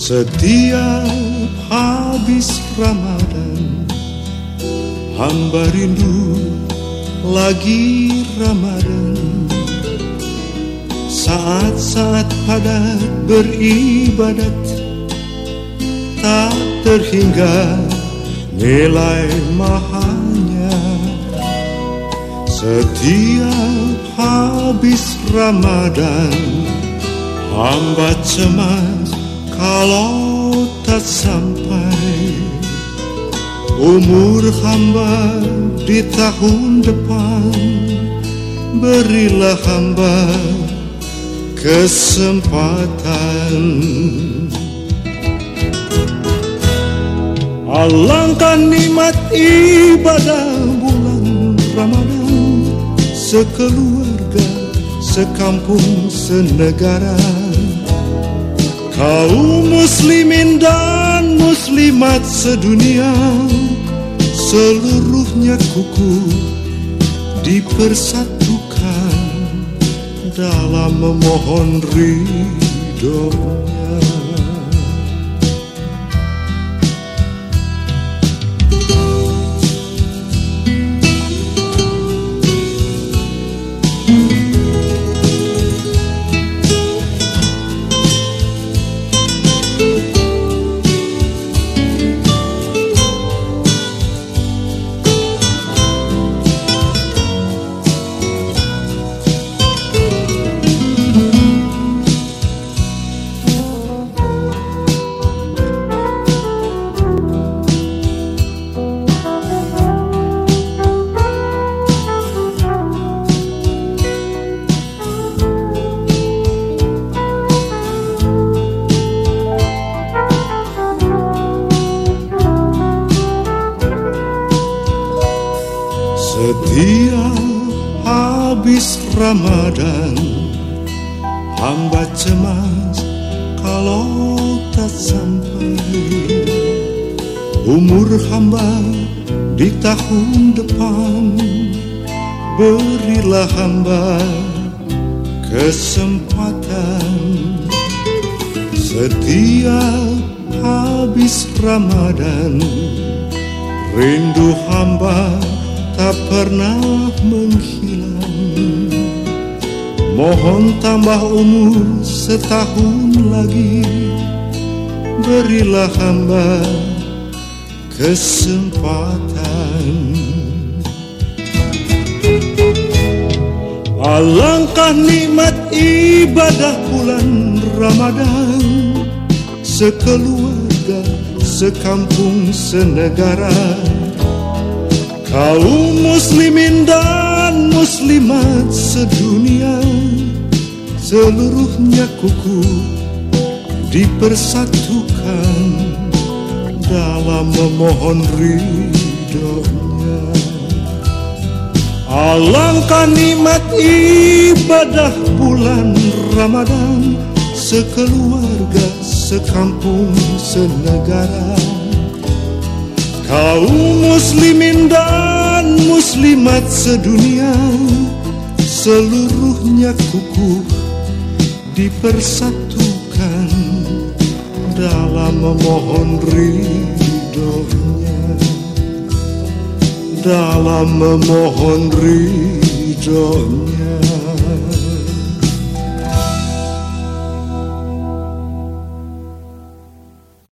Setiap habis Ramadan, hamba rindu lagi Ramadan. Saat-saat padat beribadat, tak terhingga nilai mahalnya. Setiap habis Ramadan, hamba cemas kalau tak sampai umur hamba di tahun depan. Berilah hamba kesempatan. Alangkah nikmat ibadah bulan Ramadan, sekeluarga, sekampung, senegara. Kaum muslimin dan muslimat sedunia, seluruhnya kukuh dipersatukan dalam memohon ridhonya. Setiap habis Ramadan, hamba cemas kalau tak sampai umur hamba di tahun depan. Berilah hamba kesempatan. Setiap habis Ramadan, rindu hamba tak pernah menghilang. Mohon tambah umur setahun lagi. Berilah hamba kesempatan. Alangkah nikmat ibadah bulan Ramadan, sekeluarga, sekampung, senegara. Kaum muslimin dan muslimat sedunia, seluruhnya kukuh dipersatukan dalam memohon ridhonya. Alangkah nikmat ibadah bulan Ramadan, sekeluarga, sekampung, senegara. Kaum muslimin dan muslimat sedunia, seluruhnya kukuh dipersatukan dalam memohon ridhonya. Dalam memohon ridhonya.